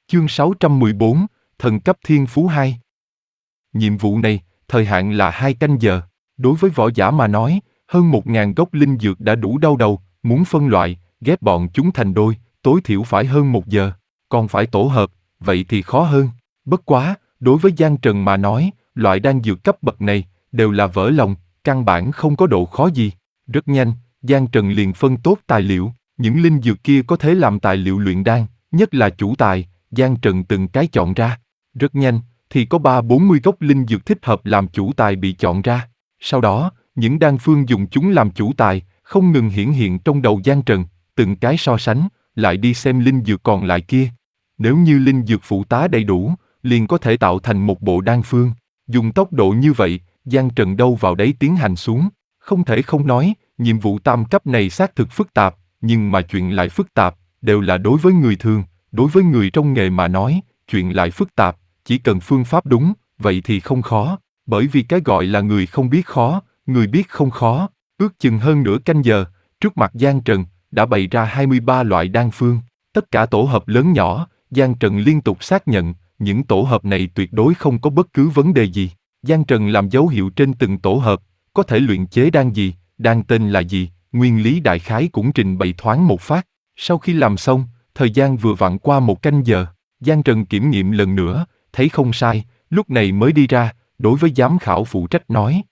Chương 614, Thần cấp thiên phú 2. Nhiệm vụ này, thời hạn là 2 canh giờ. Đối với võ giả mà nói, hơn 1.000 gốc linh dược đã đủ đau đầu, muốn phân loại, ghép bọn chúng thành đôi, tối thiểu phải hơn 1 giờ. Còn phải tổ hợp, vậy thì khó hơn. Bất quá, đối với Giang Trần mà nói, loại đan dược cấp bậc này, đều là vỡ lòng, căn bản không có độ khó gì. Rất nhanh, Giang Trần liền phân tốt tài liệu, những linh dược kia có thể làm tài liệu luyện đan, nhất là chủ tài, Giang Trần từng cái chọn ra. Rất nhanh, thì có 30-40 gốc linh dược thích hợp làm chủ tài bị chọn ra. Sau đó, những đan phương dùng chúng làm chủ tài, không ngừng hiển hiện trong đầu Giang Trần, từng cái so sánh, lại đi xem linh dược còn lại kia. Nếu như linh dược phụ tá đầy đủ, liền có thể tạo thành một bộ đan phương. Dùng tốc độ như vậy, Giang Trần đâu vào đấy tiến hành xuống. Không thể không nói, nhiệm vụ tam cấp này xác thực phức tạp, nhưng mà chuyện lại phức tạp, đều là đối với người thường, đối với người trong nghề mà nói, chuyện lại phức tạp, chỉ cần phương pháp đúng, vậy thì không khó, bởi vì cái gọi là người không biết khó, người biết không khó. Ước chừng hơn nửa canh giờ, trước mặt Giang Trần, đã bày ra 23 loại đan phương, tất cả tổ hợp lớn nhỏ, Giang Trần liên tục xác nhận, những tổ hợp này tuyệt đối không có bất cứ vấn đề gì. Giang Trần làm dấu hiệu trên từng tổ hợp, có thể luyện chế đan gì, đan tên là gì, nguyên lý đại khái cũng trình bày thoáng một phát. Sau khi làm xong, thời gian vừa vặn qua 1 canh giờ, Giang Trần kiểm nghiệm lần nữa, thấy không sai, lúc này mới đi ra, đối với giám khảo phụ trách nói.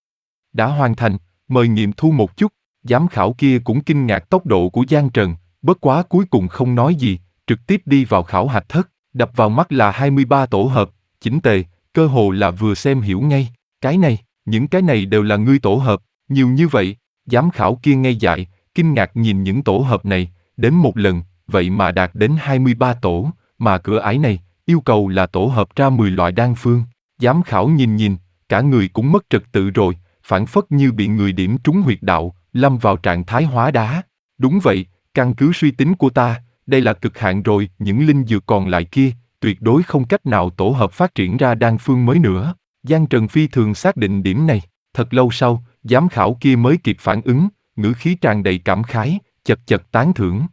Đã hoàn thành, mời nghiệm thu một chút. Giám khảo kia cũng kinh ngạc tốc độ của Giang Trần, bất quá cuối cùng không nói gì, trực tiếp đi vào khảo hạch thất, đập vào mắt là 23 tổ hợp, chỉnh tề, cơ hồ là vừa xem hiểu ngay. Cái này, những cái này đều là ngươi tổ hợp, nhiều như vậy. Giám khảo kia ngây dại, kinh ngạc nhìn những tổ hợp này, đếm một lần, vậy mà đạt đến 23 tổ, mà cửa ải này, yêu cầu là tổ hợp ra 10 loại đan phương. Giám khảo nhìn, cả người cũng mất trật tự rồi, phảng phất như bị người điểm trúng huyệt đạo, lâm vào trạng thái hóa đá. Đúng vậy, căn cứ suy tính của ta, đây là cực hạn rồi, những linh dược còn lại kia, tuyệt đối không cách nào tổ hợp phát triển ra đan phương mới nữa. Giang Trần phi thường xác định điểm này, thật lâu sau, giám khảo kia mới kịp phản ứng, ngữ khí tràn đầy cảm khái, chật chật tán thưởng.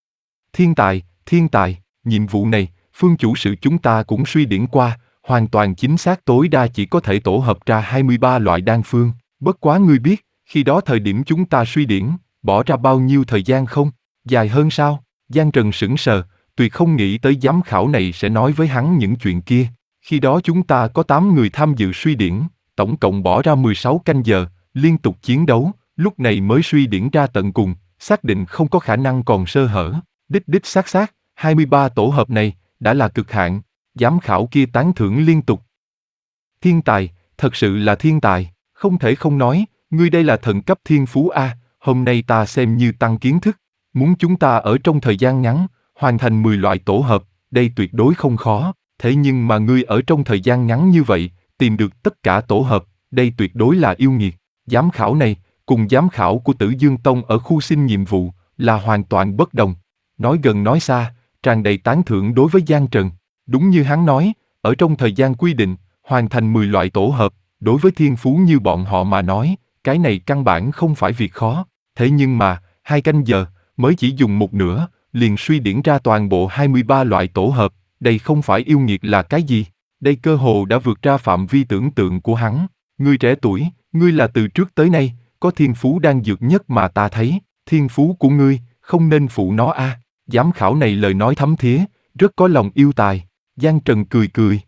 Thiên tài, nhiệm vụ này, phương chủ sự chúng ta cũng suy điển qua, hoàn toàn chính xác tối đa chỉ có thể tổ hợp ra 23 loại đan phương. Bất quá ngươi biết, khi đó thời điểm chúng ta suy điển, bỏ ra bao nhiêu thời gian không? Dài hơn sao? Giang Trần sững sờ, tuyệt không nghĩ tới giám khảo này sẽ nói với hắn những chuyện kia. Khi đó chúng ta có 8 người tham dự suy điển, tổng cộng bỏ ra 16 canh giờ, liên tục chiến đấu, lúc này mới suy điển ra tận cùng, xác định không có khả năng còn sơ hở. Đích xác, 23 tổ hợp này, đã là cực hạn. Giám khảo kia tán thưởng liên tục. Thiên tài, thật sự là thiên tài, không thể không nói, ngươi đây là thần cấp thiên phú A, hôm nay ta xem như tăng kiến thức. Muốn chúng ta ở trong thời gian ngắn, hoàn thành 10 loại tổ hợp, đây tuyệt đối không khó, thế nhưng mà ngươi ở trong thời gian ngắn như vậy, tìm được tất cả tổ hợp, đây tuyệt đối là yêu nghiệt. Giám khảo này, cùng giám khảo của Tử Dương Tông ở khu xin nhiệm vụ, là hoàn toàn bất đồng. Nói gần nói xa, tràn đầy tán thưởng đối với Giang Trần. Đúng như hắn nói, ở trong thời gian quy định, hoàn thành 10 loại tổ hợp, đối với thiên phú như bọn họ mà nói, cái này căn bản không phải việc khó. Thế nhưng mà, 2 canh giờ, mới chỉ dùng một nửa, liền suy điển ra toàn bộ 23 loại tổ hợp, đây không phải yêu nghiệt là cái gì? Đây cơ hồ đã vượt ra phạm vi tưởng tượng của hắn. Ngươi trẻ tuổi, ngươi là từ trước tới nay, có thiên phú đang dược nhất mà ta thấy, thiên phú của ngươi, không nên phụ nó a. Giám khảo này lời nói thấm thía, rất có lòng yêu tài. Giang Trần cười.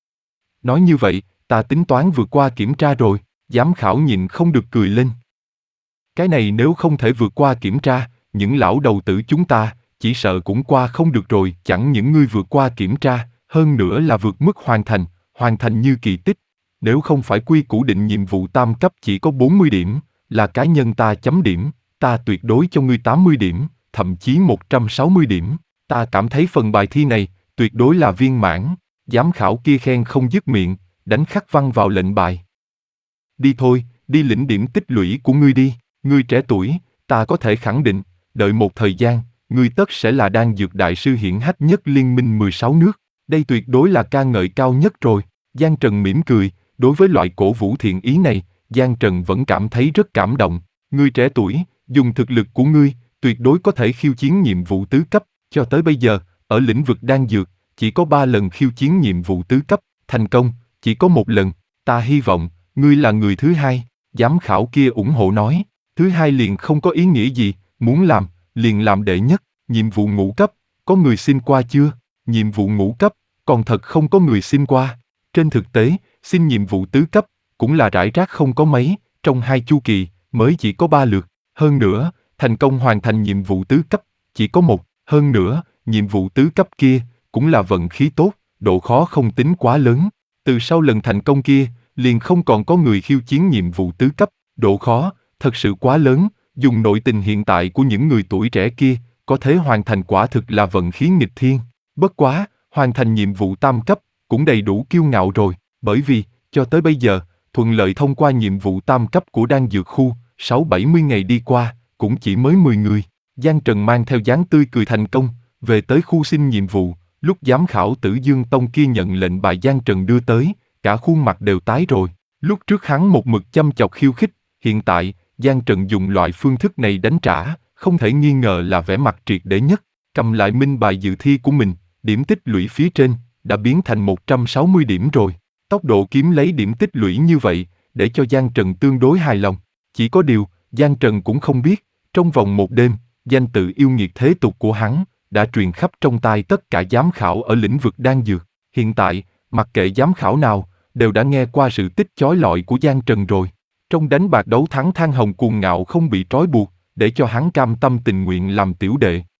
Nói như vậy, ta tính toán vượt qua kiểm tra rồi. Giám khảo nhịn không được cười lên. Cái này nếu không thể vượt qua kiểm tra, những lão đầu tử chúng ta, chỉ sợ cũng qua không được rồi. Chẳng những ngươi vượt qua kiểm tra, hơn nữa là vượt mức hoàn thành như kỳ tích. Nếu không phải quy củ định nhiệm vụ tam cấp chỉ có 40 điểm, là cá nhân ta chấm điểm, ta tuyệt đối cho ngươi 80 điểm, thậm chí 160 điểm. Ta cảm thấy phần bài thi này, tuyệt đối là viên mãn. Giám khảo kia khen không dứt miệng, đánh khắc văn vào lệnh bài. Đi thôi, đi lĩnh điểm tích lũy của ngươi đi. Ngươi trẻ tuổi, ta có thể khẳng định, đợi một thời gian, ngươi tất sẽ là đan dược đại sư hiển hách nhất liên minh 16 nước. Đây tuyệt đối là ca ngợi cao nhất rồi. Giang Trần mỉm cười, đối với loại cổ vũ thiện ý này, Giang Trần vẫn cảm thấy rất cảm động. Ngươi trẻ tuổi, dùng thực lực của ngươi, tuyệt đối có thể khiêu chiến nhiệm vụ tứ cấp. Cho tới bây giờ, ở lĩnh vực đan dược, chỉ có 3 lần khiêu chiến nhiệm vụ tứ cấp, thành công, chỉ có 1 lần, ta hy vọng, ngươi là người thứ hai, giám khảo kia ủng hộ nói, thứ hai liền không có ý nghĩa gì, muốn làm, liền làm đệ nhất, nhiệm vụ ngũ cấp, có người xin qua chưa? Nhiệm vụ ngũ cấp, còn thật không có người xin qua. Trên thực tế, xin nhiệm vụ tứ cấp, cũng là rải rác không có mấy, trong 2 chu kỳ, mới chỉ có 3 lượt. Hơn nữa, thành công hoàn thành nhiệm vụ tứ cấp, chỉ có 1. Hơn nữa, nhiệm vụ tứ cấp kia, cũng là vận khí tốt, độ khó không tính quá lớn. Từ sau lần thành công kia, liền không còn có người khiêu chiến nhiệm vụ tứ cấp, độ khó, thật sự quá lớn, dùng nội tình hiện tại của những người tuổi trẻ kia, có thể hoàn thành quả thực là vận khí nghịch thiên. Bất quá, hoàn thành nhiệm vụ tam cấp, cũng đầy đủ kiêu ngạo rồi, bởi vì, cho tới bây giờ, thuận lợi thông qua nhiệm vụ tam cấp của đan dược khu, 6-70 ngày đi qua, cũng chỉ mới 10 người. Giang Trần mang theo dáng tươi cười thành công, về tới khu xin nhiệm vụ, lúc giám khảo Tử Dương Tông kia nhận lệnh bài Giang Trần đưa tới, cả khuôn mặt đều tái rồi. Lúc trước hắn một mực chăm chọc khiêu khích, hiện tại, Giang Trần dùng loại phương thức này đánh trả, không thể nghi ngờ là vẻ mặt triệt để nhất. Cầm lại minh bài dự thi của mình, điểm tích lũy phía trên, đã biến thành 160 điểm rồi. Tốc độ kiếm lấy điểm tích lũy như vậy, để cho Giang Trần tương đối hài lòng. Chỉ có điều, Giang Trần cũng không biết, trong vòng một đêm, danh tự yêu nghiệt thế tục của hắn, đã truyền khắp trong tai tất cả giám khảo ở lĩnh vực đan dược. Hiện tại, mặc kệ giám khảo nào, đều đã nghe qua sự tích chói lọi của Giang Trần rồi. Trong đánh bạc đấu thắng Than Hồng cuồng ngạo không bị trói buộc, để cho hắn cam tâm tình nguyện làm tiểu đệ.